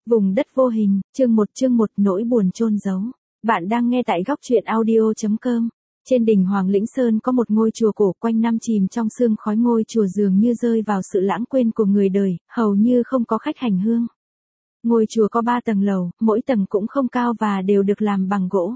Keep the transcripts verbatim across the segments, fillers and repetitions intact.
Vùng đất vô hình, chương một chương một nỗi buồn chôn giấu. Bạn đang nghe tại góc truyện audio chấm com. Trên đỉnh Hoàng Lĩnh Sơn có một ngôi chùa cổ quanh năm chìm trong sương khói, ngôi chùa dường như rơi vào sự lãng quên của người đời, hầu như không có khách hành hương. Ngôi chùa có ba tầng lầu, mỗi tầng cũng không cao và đều được làm bằng gỗ.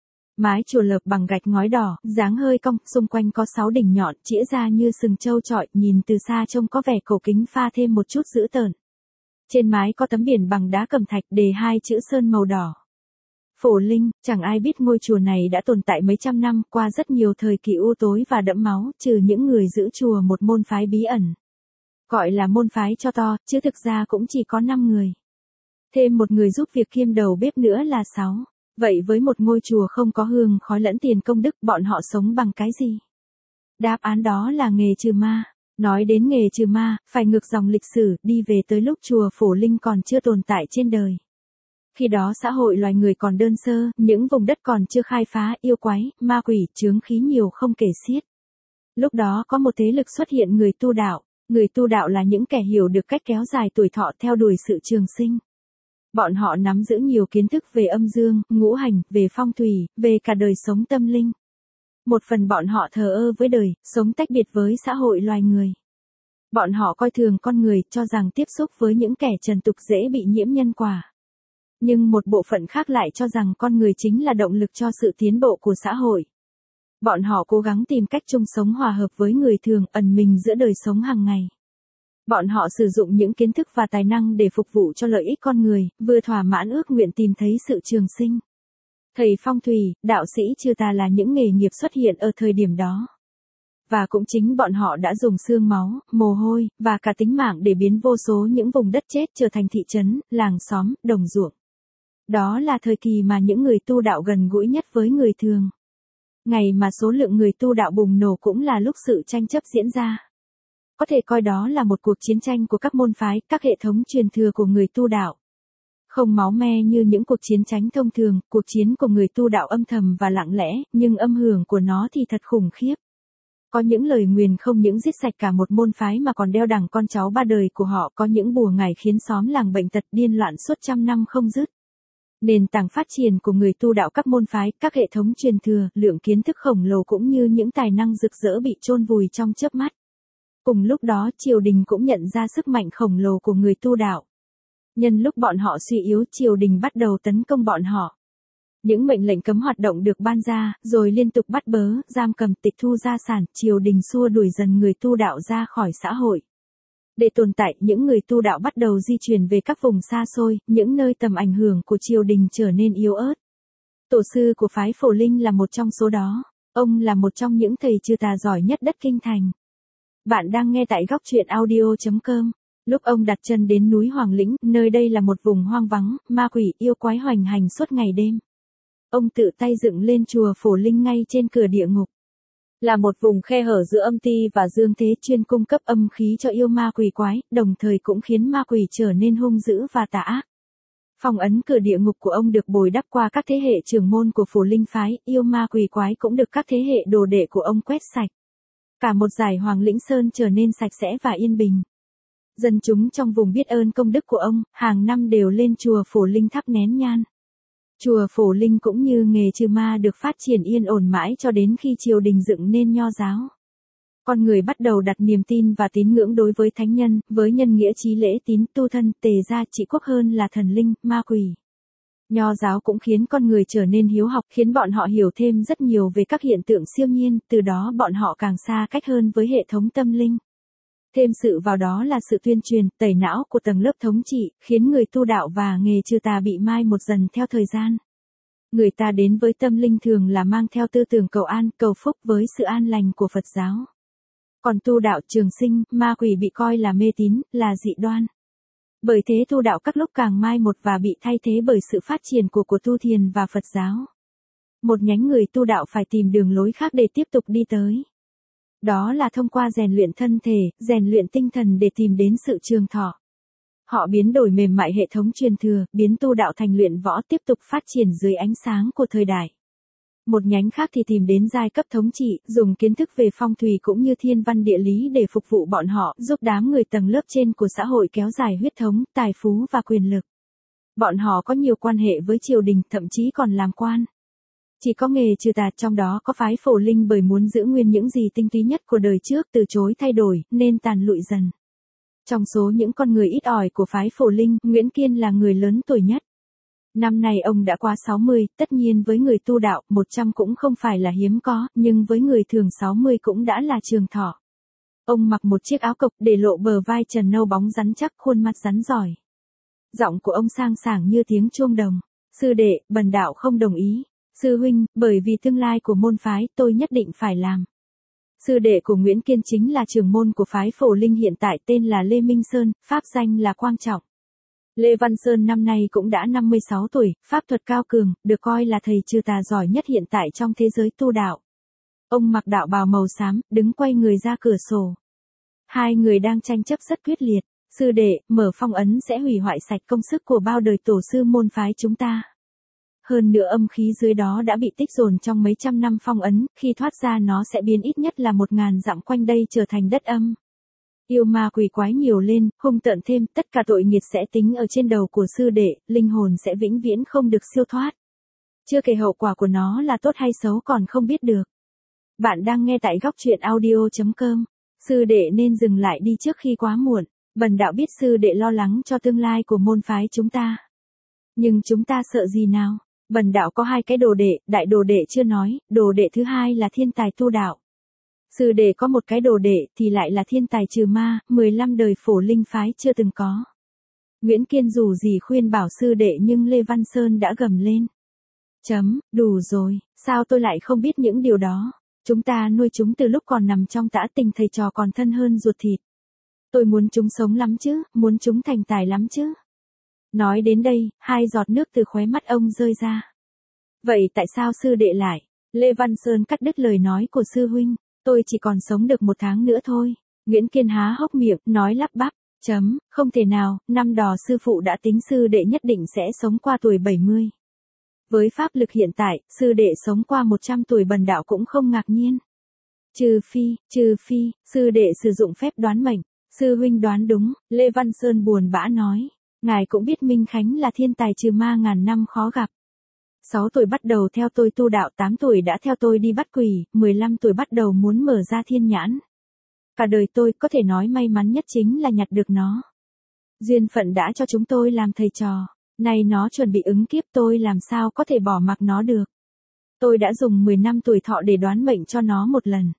Mái chùa lợp bằng gạch ngói đỏ, dáng hơi cong, xung quanh có sáu đỉnh nhọn chĩa ra như sừng trâu chọi, nhìn từ xa trông có vẻ cổ kính pha thêm một chút dữ tợn. Trên mái có tấm biển bằng đá cẩm thạch đề hai chữ sơn màu đỏ. Phổ Linh, chẳng ai biết ngôi chùa này đã tồn tại mấy trăm năm, qua rất nhiều thời kỳ u tối và đẫm máu, trừ những người giữ chùa một môn phái bí ẩn. Gọi là môn phái cho to, chứ thực ra cũng chỉ có năm người. Thêm một người giúp việc kiêm đầu bếp nữa là sáu. Vậy với một ngôi chùa không có hương khói lẫn tiền công đức, bọn họ sống bằng cái gì? Đáp án đó là nghề trừ ma. Nói đến nghề trừ ma, phải ngược dòng lịch sử, đi về tới lúc chùa Phổ Linh còn chưa tồn tại trên đời. Khi đó xã hội loài người còn đơn sơ, những vùng đất còn chưa khai phá, yêu quái, ma quỷ, chướng khí nhiều không kể xiết. Lúc đó có một thế lực xuất hiện, người tu đạo. Người tu đạo là những kẻ hiểu được cách kéo dài tuổi thọ theo đuổi sự trường sinh. Bọn họ nắm giữ nhiều kiến thức về âm dương, ngũ hành, về phong thủy, về cả đời sống tâm linh. Một phần bọn họ thờ ơ với đời, sống tách biệt với xã hội loài người. Bọn họ coi thường con người, cho rằng tiếp xúc với những kẻ trần tục dễ bị nhiễm nhân quả. Nhưng một bộ phận khác lại cho rằng con người chính là động lực cho sự tiến bộ của xã hội. Bọn họ cố gắng tìm cách chung sống hòa hợp với người thường, ẩn mình giữa đời sống hàng ngày. Bọn họ sử dụng những kiến thức và tài năng để phục vụ cho lợi ích con người, vừa thỏa mãn ước nguyện tìm thấy sự trường sinh. Thầy phong thủy, đạo sĩ trừ tà là những nghề nghiệp xuất hiện ở thời điểm đó. Và cũng chính bọn họ đã dùng xương máu, mồ hôi, và cả tính mạng để biến vô số những vùng đất chết trở thành thị trấn, làng xóm, đồng ruộng. Đó là thời kỳ mà những người tu đạo gần gũi nhất với người thường. Ngày mà số lượng người tu đạo bùng nổ cũng là lúc sự tranh chấp diễn ra. Có thể coi đó là một cuộc chiến tranh của các môn phái, các hệ thống truyền thừa của người tu đạo. Không máu me như những cuộc chiến tranh thông thường, cuộc chiến của người tu đạo âm thầm và lặng lẽ, nhưng âm hưởng của nó thì thật khủng khiếp. Có những lời nguyền không những giết sạch cả một môn phái mà còn đeo đẳng con cháu ba đời của họ, có những bùa ngải khiến xóm làng bệnh tật điên loạn suốt trăm năm không dứt. Nền tảng phát triển của người tu đạo các môn phái, các hệ thống truyền thừa, lượng kiến thức khổng lồ cũng như những tài năng rực rỡ bị chôn vùi trong chớp mắt. Cùng lúc đó triều đình cũng nhận ra sức mạnh khổng lồ của người tu đạo. Nhân lúc bọn họ suy yếu, triều đình bắt đầu tấn công bọn họ. Những mệnh lệnh cấm hoạt động được ban ra, rồi liên tục bắt bớ, giam cầm, tịch thu gia sản, triều đình xua đuổi dần người tu đạo ra khỏi xã hội. Để tồn tại, những người tu đạo bắt đầu di chuyển về các vùng xa xôi, những nơi tầm ảnh hưởng của triều đình trở nên yếu ớt. Tổ sư của phái Phổ Linh là một trong số đó. Ông là một trong những thầy trừ tà giỏi nhất đất Kinh Thành. Bạn đang nghe tại góc truyện audio chấm com. Lúc ông đặt chân đến núi Hoàng Lĩnh, nơi đây là một vùng hoang vắng, ma quỷ, yêu quái hoành hành suốt ngày đêm. Ông tự tay dựng lên chùa Phổ Linh ngay trên cửa địa ngục. Là một vùng khe hở giữa âm ti và dương thế, chuyên cung cấp âm khí cho yêu ma quỷ quái, đồng thời cũng khiến ma quỷ trở nên hung dữ và tà ác. Phong ấn cửa địa ngục của ông được bồi đắp qua các thế hệ trưởng môn của Phổ Linh phái, yêu ma quỷ quái cũng được các thế hệ đồ đệ của ông quét sạch. Cả một dải Hoàng Lĩnh Sơn trở nên sạch sẽ và yên bình. Dân chúng trong vùng biết ơn công đức của ông, hàng năm đều lên chùa Phổ Linh thắp nén nhang. Chùa Phổ Linh cũng như nghề trừ ma được phát triển yên ổn mãi cho đến khi triều đình dựng nên nho giáo. Con người bắt đầu đặt niềm tin và tín ngưỡng đối với thánh nhân, với nhân nghĩa chí lễ tín, tu thân, tề gia, trị quốc hơn là thần linh, ma quỷ. Nho giáo cũng khiến con người trở nên hiếu học, khiến bọn họ hiểu thêm rất nhiều về các hiện tượng siêu nhiên, từ đó bọn họ càng xa cách hơn với hệ thống tâm linh. Thêm sự vào đó là sự tuyên truyền, tẩy não của tầng lớp thống trị, khiến người tu đạo và nghề trừ tà bị mai một dần theo thời gian. Người ta đến với tâm linh thường là mang theo tư tưởng cầu an, cầu phúc với sự an lành của Phật giáo. Còn tu đạo trường sinh, ma quỷ bị coi là mê tín, là dị đoan. Bởi thế tu đạo các lúc càng mai một và bị thay thế bởi sự phát triển của của tu thiền và Phật giáo. Một nhánh người tu đạo phải tìm đường lối khác để tiếp tục đi tới. Đó là thông qua rèn luyện thân thể, rèn luyện tinh thần để tìm đến sự trường thọ. Họ biến đổi mềm mại hệ thống truyền thừa, biến tu đạo thành luyện võ, tiếp tục phát triển dưới ánh sáng của thời đại. Một nhánh khác thì tìm đến giai cấp thống trị, dùng kiến thức về phong thủy cũng như thiên văn địa lý để phục vụ bọn họ, giúp đám người tầng lớp trên của xã hội kéo dài huyết thống, tài phú và quyền lực. Bọn họ có nhiều quan hệ với triều đình, thậm chí còn làm quan. Chỉ có nghề trừ tà, trong đó có phái Phổ Linh bởi muốn giữ nguyên những gì tinh túy nhất của đời trước từ chối thay đổi, nên tàn lụi dần. Trong số những con người ít ỏi của phái Phổ Linh, Nguyễn Kiên là người lớn tuổi nhất. Năm nay ông đã qua sáu mươi, tất nhiên với người tu đạo, một trăm cũng không phải là hiếm có, nhưng với người thường sáu mươi cũng đã là trường thọ. Ông mặc một chiếc áo cộc để lộ bờ vai trần nâu bóng rắn chắc, khuôn mặt rắn giỏi. Giọng của ông sang sảng như tiếng chuông đồng. Sư đệ, bần đạo không đồng ý. Sư huynh, bởi vì tương lai của môn phái, tôi nhất định phải làm. Sư đệ của Nguyễn Kiên chính là trưởng môn của phái Phổ Linh hiện tại, tên là Lê Minh Sơn, pháp danh là Quang Trọng. Lê Văn Sơn năm nay cũng đã năm mươi sáu tuổi, pháp thuật cao cường, được coi là thầy trừ tà giỏi nhất hiện tại trong thế giới tu đạo. Ông mặc đạo bào màu xám, đứng quay người ra cửa sổ. Hai người đang tranh chấp rất quyết liệt. Sư đệ, mở phong ấn sẽ hủy hoại sạch công sức của bao đời tổ sư môn phái chúng ta. Hơn nữa âm khí dưới đó đã bị tích dồn trong mấy trăm năm phong ấn, khi thoát ra nó sẽ biến ít nhất là một ngàn dặm quanh đây trở thành đất âm. Yêu ma quỷ quái nhiều lên, hung tợn thêm, tất cả tội nghiệt sẽ tính ở trên đầu của sư đệ, linh hồn sẽ vĩnh viễn không được siêu thoát. Chưa kể hậu quả của nó là tốt hay xấu còn không biết được. Bạn đang nghe tại góc truyện audio chấm com. Sư đệ nên dừng lại đi trước khi quá muộn. Bần đạo biết sư đệ lo lắng cho tương lai của môn phái chúng ta. Nhưng chúng ta sợ gì nào? Bần đạo có hai cái đồ đệ, đại đồ đệ chưa nói, đồ đệ thứ hai là thiên tài tu đạo. Sư đệ có một cái đồ đệ thì lại là thiên tài trừ ma, mười lăm đời Phổ Linh phái chưa từng có. Nguyễn Kiên dù gì khuyên bảo sư đệ nhưng Lê Văn Sơn đã gầm lên. Chấm, đủ rồi, sao tôi lại không biết những điều đó? Chúng ta nuôi chúng từ lúc còn nằm trong tã, tình thầy trò còn thân hơn ruột thịt. Tôi muốn chúng sống lắm chứ, muốn chúng thành tài lắm chứ. Nói đến đây, hai giọt nước từ khóe mắt ông rơi ra. Vậy tại sao sư đệ lại? Lê Văn Sơn cắt đứt lời nói của sư huynh. Tôi chỉ còn sống được một tháng nữa thôi. Nguyễn Kiên há hốc miệng, nói lắp bắp. Chấm, không thể nào, năm đò sư phụ đã tính sư đệ nhất định sẽ sống qua tuổi bảy mươi. Với pháp lực hiện tại, sư đệ sống qua một trăm tuổi bần đạo cũng không ngạc nhiên. Trừ phi, trừ phi, sư đệ sử dụng phép đoán mệnh. Sư huynh đoán đúng, Lê Văn Sơn buồn bã nói. Ngài cũng biết Minh Khánh là thiên tài trừ ma ngàn năm khó gặp. sáu tuổi bắt đầu theo tôi tu đạo, tám tuổi đã theo tôi đi bắt quỷ, mười lăm tuổi bắt đầu muốn mở ra thiên nhãn. Cả đời tôi có thể nói may mắn nhất chính là nhặt được nó. Duyên phận đã cho chúng tôi làm thầy trò, nay nó chuẩn bị ứng kiếp, tôi làm sao có thể bỏ mặc nó được. Tôi đã dùng mười năm tuổi thọ để đoán mệnh cho nó một lần.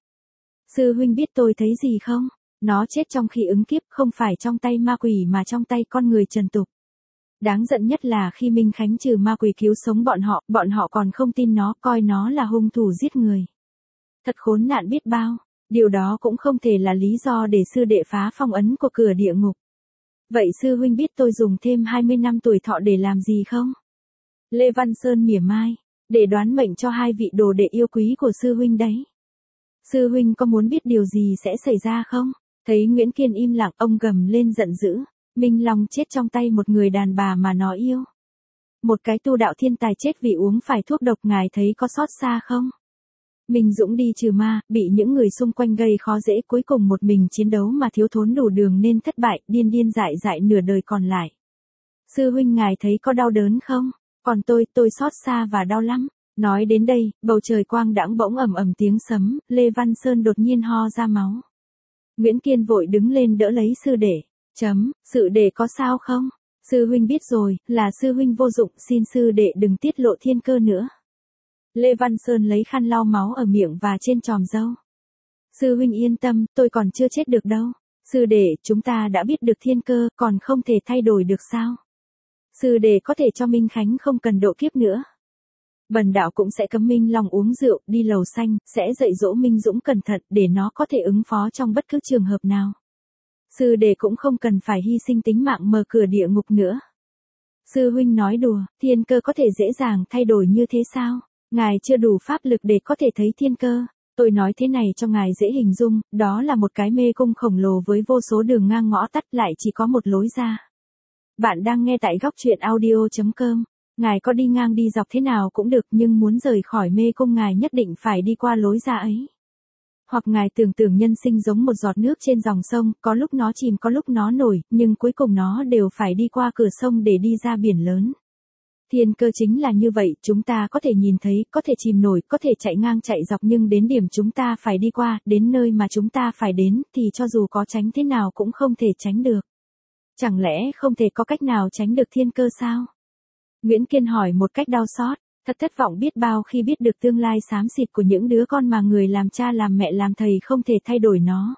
Sư huynh biết tôi thấy gì không? Nó chết trong khi ứng kiếp, không phải trong tay ma quỷ mà trong tay con người trần tục. Đáng giận nhất là khi Minh Khánh trừ ma quỷ cứu sống bọn họ, bọn họ còn không tin nó, coi nó là hung thủ giết người. Thật khốn nạn biết bao, điều đó cũng không thể là lý do để sư đệ phá phong ấn của cửa địa ngục. Vậy sư huynh biết tôi dùng thêm hai mươi năm tuổi thọ để làm gì không? Lê Văn Sơn mỉa mai, để đoán mệnh cho hai vị đồ đệ yêu quý của sư huynh đấy. Sư huynh có muốn biết điều gì sẽ xảy ra không? Thấy Nguyễn Kiên im lặng, ông gầm lên giận dữ. Minh Long chết trong tay một người đàn bà mà nó yêu. Một cái tu đạo thiên tài chết vì uống phải thuốc độc, ngài thấy có xót xa không? Minh Dũng đi trừ ma, bị những người xung quanh gây khó dễ, cuối cùng một mình chiến đấu mà thiếu thốn đủ đường nên thất bại, điên điên dại dại nửa đời còn lại. Sư huynh ngài thấy có đau đớn không? Còn tôi, tôi xót xa và đau lắm. Nói đến đây, bầu trời quang đãng bỗng ầm ầm tiếng sấm, Lê Văn Sơn đột nhiên ho ra máu. Nguyễn Kiên vội đứng lên đỡ lấy sư đệ. Chấm, sư đệ có sao không? Sư huynh biết rồi, là sư huynh vô dụng, xin sư đệ đừng tiết lộ thiên cơ nữa. Lê Văn Sơn lấy khăn lau máu ở miệng và trên tròm râu. Sư huynh yên tâm, tôi còn chưa chết được đâu. Sư đệ, chúng ta đã biết được thiên cơ, còn không thể thay đổi được sao? Sư đệ có thể cho Minh Khánh không cần độ kiếp nữa. Bần đạo cũng sẽ cấm Minh Long uống rượu, đi lầu xanh, sẽ dạy dỗ Minh Dũng cẩn thận để nó có thể ứng phó trong bất cứ trường hợp nào. Sư đệ cũng không cần phải hy sinh tính mạng mở cửa địa ngục nữa. Sư huynh nói đùa, thiên cơ có thể dễ dàng thay đổi như thế sao? Ngài chưa đủ pháp lực để có thể thấy thiên cơ. Tôi nói thế này cho ngài dễ hình dung, đó là một cái mê cung khổng lồ với vô số đường ngang ngõ tắt, lại chỉ có một lối ra. Bạn đang nghe tại góc truyện audio chấm com. Ngài có đi ngang đi dọc thế nào cũng được, nhưng muốn rời khỏi mê cung ngài nhất định phải đi qua lối ra ấy. Hoặc ngài tưởng tượng nhân sinh giống một giọt nước trên dòng sông, có lúc nó chìm có lúc nó nổi, nhưng cuối cùng nó đều phải đi qua cửa sông để đi ra biển lớn. Thiên cơ chính là như vậy, chúng ta có thể nhìn thấy, có thể chìm nổi, có thể chạy ngang chạy dọc nhưng đến điểm chúng ta phải đi qua, đến nơi mà chúng ta phải đến, thì cho dù có tránh thế nào cũng không thể tránh được. Chẳng lẽ không thể có cách nào tránh được thiên cơ sao? Nguyễn Kiên hỏi một cách đau xót, thật thất vọng biết bao khi biết được tương lai xám xịt của những đứa con mà người làm cha làm mẹ làm thầy không thể thay đổi nó.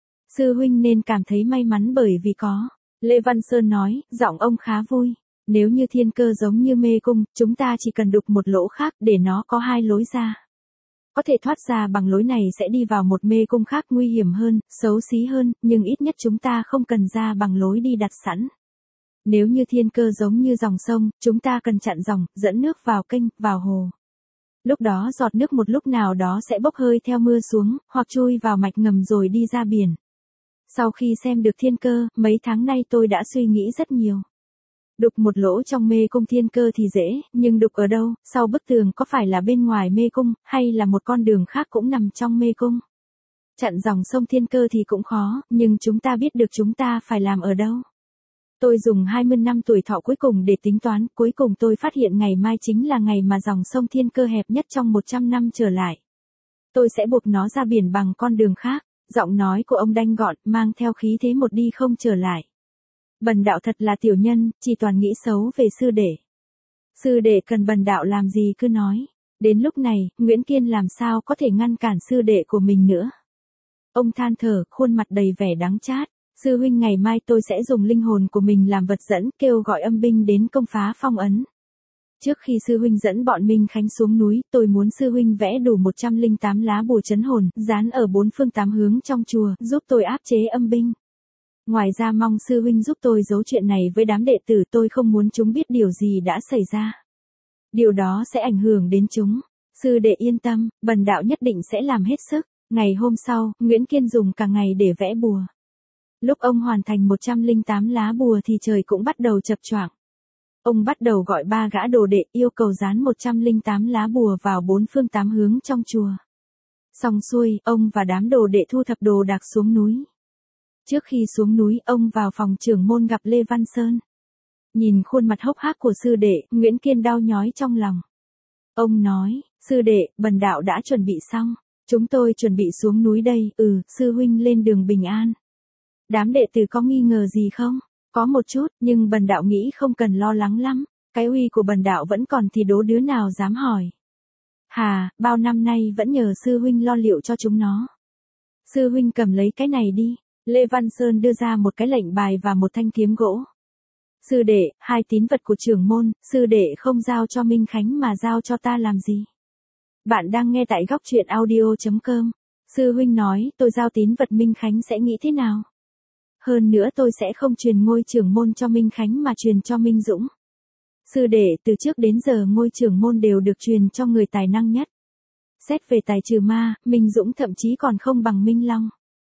Sư huynh nên cảm thấy may mắn bởi vì có. Lê Văn Sơn nói, giọng ông khá vui. Nếu như thiên cơ giống như mê cung, chúng ta chỉ cần đục một lỗ khác để nó có hai lối ra. Có thể thoát ra bằng lối này sẽ đi vào một mê cung khác nguy hiểm hơn, xấu xí hơn, nhưng ít nhất chúng ta không cần ra bằng lối đi đặt sẵn. Nếu như thiên cơ giống như dòng sông, chúng ta cần chặn dòng, dẫn nước vào kênh, vào hồ. Lúc đó giọt nước một lúc nào đó sẽ bốc hơi theo mưa xuống, hoặc chui vào mạch ngầm rồi đi ra biển. Sau khi xem được thiên cơ, mấy tháng nay tôi đã suy nghĩ rất nhiều. Đục một lỗ trong mê cung thiên cơ thì dễ, nhưng đục ở đâu, sau bức tường có phải là bên ngoài mê cung, hay là một con đường khác cũng nằm trong mê cung? Chặn dòng sông thiên cơ thì cũng khó, nhưng chúng ta biết được chúng ta phải làm ở đâu. Tôi dùng hai mươi năm tuổi thọ cuối cùng để tính toán, cuối cùng tôi phát hiện ngày mai chính là ngày mà dòng sông thiên cơ hẹp nhất trong một trăm năm trở lại. Tôi sẽ buộc nó ra biển bằng con đường khác, giọng nói của ông đanh gọn, mang theo khí thế một đi không trở lại. Bần đạo thật là tiểu nhân, chỉ toàn nghĩ xấu về sư đệ. Sư đệ cần bần đạo làm gì cứ nói. Đến lúc này, Nguyễn Kiên làm sao có thể ngăn cản sư đệ của mình nữa. Ông than thở, khuôn mặt đầy vẻ đắng chát. Sư huynh ngày mai tôi sẽ dùng linh hồn của mình làm vật dẫn, kêu gọi âm binh đến công phá phong ấn. Trước khi sư huynh dẫn bọn Minh Khánh xuống núi, tôi muốn sư huynh vẽ đủ một trăm lẻ tám lá bùa trấn hồn, dán ở bốn phương tám hướng trong chùa, giúp tôi áp chế âm binh. Ngoài ra mong sư huynh giúp tôi giấu chuyện này với đám đệ tử, tôi không muốn chúng biết điều gì đã xảy ra. Điều đó sẽ ảnh hưởng đến chúng. Sư đệ yên tâm, bần đạo nhất định sẽ làm hết sức. Ngày hôm sau, Nguyễn Kiên dùng cả ngày để vẽ bùa. Lúc ông hoàn thành một trăm lẻ tám lá bùa thì trời cũng bắt đầu chập choạng. Ông bắt đầu gọi ba gã đồ đệ yêu cầu dán một trăm lẻ tám lá bùa vào bốn phương tám hướng trong chùa. Xong xuôi, ông và đám đồ đệ thu thập đồ đạc xuống núi. Trước khi xuống núi, ông vào phòng trưởng môn gặp Lê Văn Sơn. Nhìn khuôn mặt hốc hác của sư đệ, Nguyễn Kiên đau nhói trong lòng. Ông nói, sư đệ, bần đạo đã chuẩn bị xong. Chúng tôi chuẩn bị xuống núi đây, ừ, sư huynh lên đường bình an. Đám đệ tử có nghi ngờ gì không? Có một chút, nhưng bần đạo nghĩ không cần lo lắng lắm. Cái uy của bần đạo vẫn còn thì đố đứa nào dám hỏi. Hà, bao năm nay vẫn nhờ sư huynh lo liệu cho chúng nó. Sư huynh cầm lấy cái này đi. Lê Văn Sơn đưa ra một cái lệnh bài và một thanh kiếm gỗ. Sư đệ, hai tín vật của trưởng môn, sư đệ không giao cho Minh Khánh mà giao cho ta làm gì? Bạn đang nghe tại góc truyện audio chấm com. Sư huynh nói, tôi giao tín vật Minh Khánh sẽ nghĩ thế nào? Hơn nữa tôi sẽ không truyền ngôi trưởng môn cho Minh Khánh mà truyền cho Minh Dũng. Sư đệ, từ trước đến giờ ngôi trưởng môn đều được truyền cho người tài năng nhất. Xét về tài trừ ma, Minh Dũng thậm chí còn không bằng Minh Long.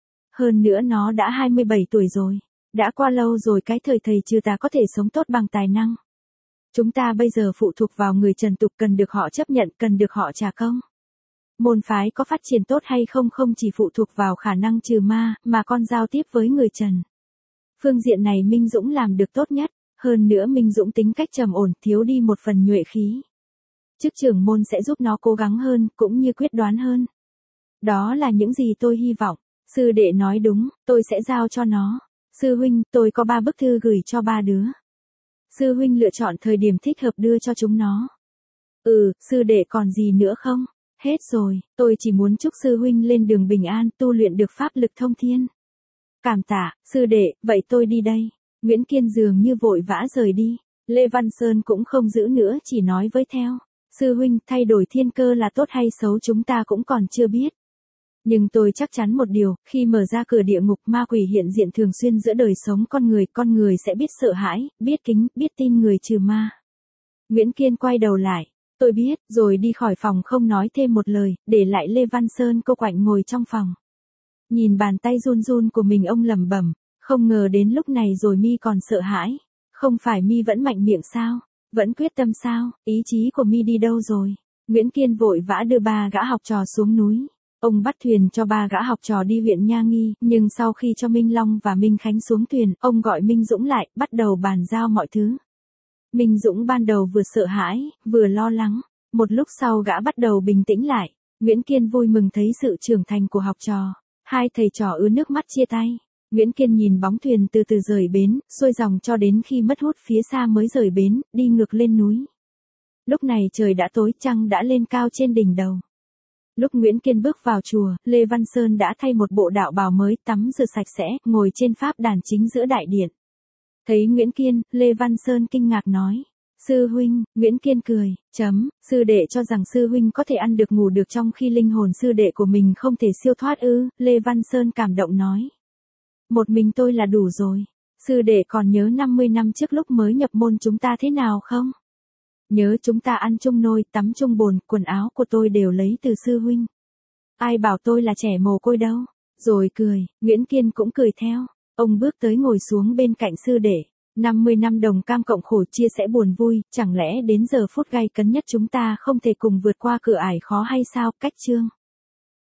Hơn nữa nó đã hai mươi bảy tuổi rồi. Đã qua lâu rồi cái thời thầy trừ tà có thể sống tốt bằng tài năng. Chúng ta bây giờ phụ thuộc vào người trần tục, cần được họ chấp nhận, cần được họ trả công. Môn phái có phát triển tốt hay không không chỉ phụ thuộc vào khả năng trừ ma, mà còn giao tiếp với người trần. Phương diện này Minh Dũng làm được tốt nhất. Hơn nữa Minh Dũng tính cách trầm ổn, thiếu đi một phần nhuệ khí. Chức trưởng môn sẽ giúp nó cố gắng hơn, cũng như quyết đoán hơn. Đó là những gì tôi hy vọng. Sư đệ nói đúng, tôi sẽ giao cho nó. Sư huynh, tôi có ba bức thư gửi cho ba đứa. Sư huynh lựa chọn thời điểm thích hợp đưa cho chúng nó. Ừ, sư đệ còn gì nữa không? Hết rồi, tôi chỉ muốn chúc sư huynh lên đường bình an, tu luyện được pháp lực thông thiên. Cảm tạ, sư đệ, vậy tôi đi đây. Nguyễn Kiên dường như vội vã rời đi. Lê Văn Sơn cũng không giữ nữa, chỉ nói với theo. Sư huynh, thay đổi thiên cơ là tốt hay xấu chúng ta cũng còn chưa biết. Nhưng tôi chắc chắn một điều, khi mở ra cửa địa ngục, ma quỷ hiện diện thường xuyên giữa đời sống con người, con người sẽ biết sợ hãi, biết kính, biết tin người trừ ma. Nguyễn Kiên quay đầu lại, tôi biết, rồi đi khỏi phòng không nói thêm một lời, để lại Lê Văn Sơn cô quạnh ngồi trong phòng. Nhìn bàn tay run run của mình ông lẩm bẩm, không ngờ đến lúc này rồi mi còn sợ hãi. Không phải mi vẫn mạnh miệng sao? Vẫn quyết tâm sao? Ý chí của mi đi đâu rồi? Nguyễn Kiên vội vã đưa ba gã học trò xuống núi. Ông bắt thuyền cho ba gã học trò đi huyện Nha Nghi, nhưng sau khi cho Minh Long và Minh Khánh xuống thuyền, ông gọi Minh Dũng lại, bắt đầu bàn giao mọi thứ. Minh Dũng ban đầu vừa sợ hãi, vừa lo lắng. Một lúc sau gã bắt đầu bình tĩnh lại. Nguyễn Kiên vui mừng thấy sự trưởng thành của học trò. Hai thầy trò ứa nước mắt chia tay. Nguyễn Kiên nhìn bóng thuyền từ từ rời bến, xuôi dòng cho đến khi mất hút phía xa mới rời bến, đi ngược lên núi. Lúc này trời đã tối, trăng đã lên cao trên đỉnh đầu. Lúc Nguyễn Kiên bước vào chùa, Lê Văn Sơn đã thay một bộ đạo bào mới, tắm rửa sạch sẽ, ngồi trên pháp đàn chính giữa đại điện. Thấy Nguyễn Kiên, Lê Văn Sơn kinh ngạc nói: "Sư huynh." Nguyễn Kiên cười, chấm, sư đệ cho rằng sư huynh có thể ăn được ngủ được trong khi linh hồn sư đệ của mình không thể siêu thoát ư? Lê Văn Sơn cảm động nói: "Một mình tôi là đủ rồi. Sư đệ còn nhớ năm mươi năm trước lúc mới nhập môn chúng ta thế nào không? Nhớ chúng ta ăn chung nôi, tắm chung bồn, quần áo của tôi đều lấy từ sư huynh. Ai bảo tôi là trẻ mồ côi đâu." Rồi cười, Nguyễn Kiên cũng cười theo. Ông bước tới ngồi xuống bên cạnh sư đệ. năm mươi năm đồng cam cộng khổ, chia sẻ buồn vui, chẳng lẽ đến giờ phút gay cấn nhất chúng ta không thể cùng vượt qua cửa ải khó hay sao? Cách chương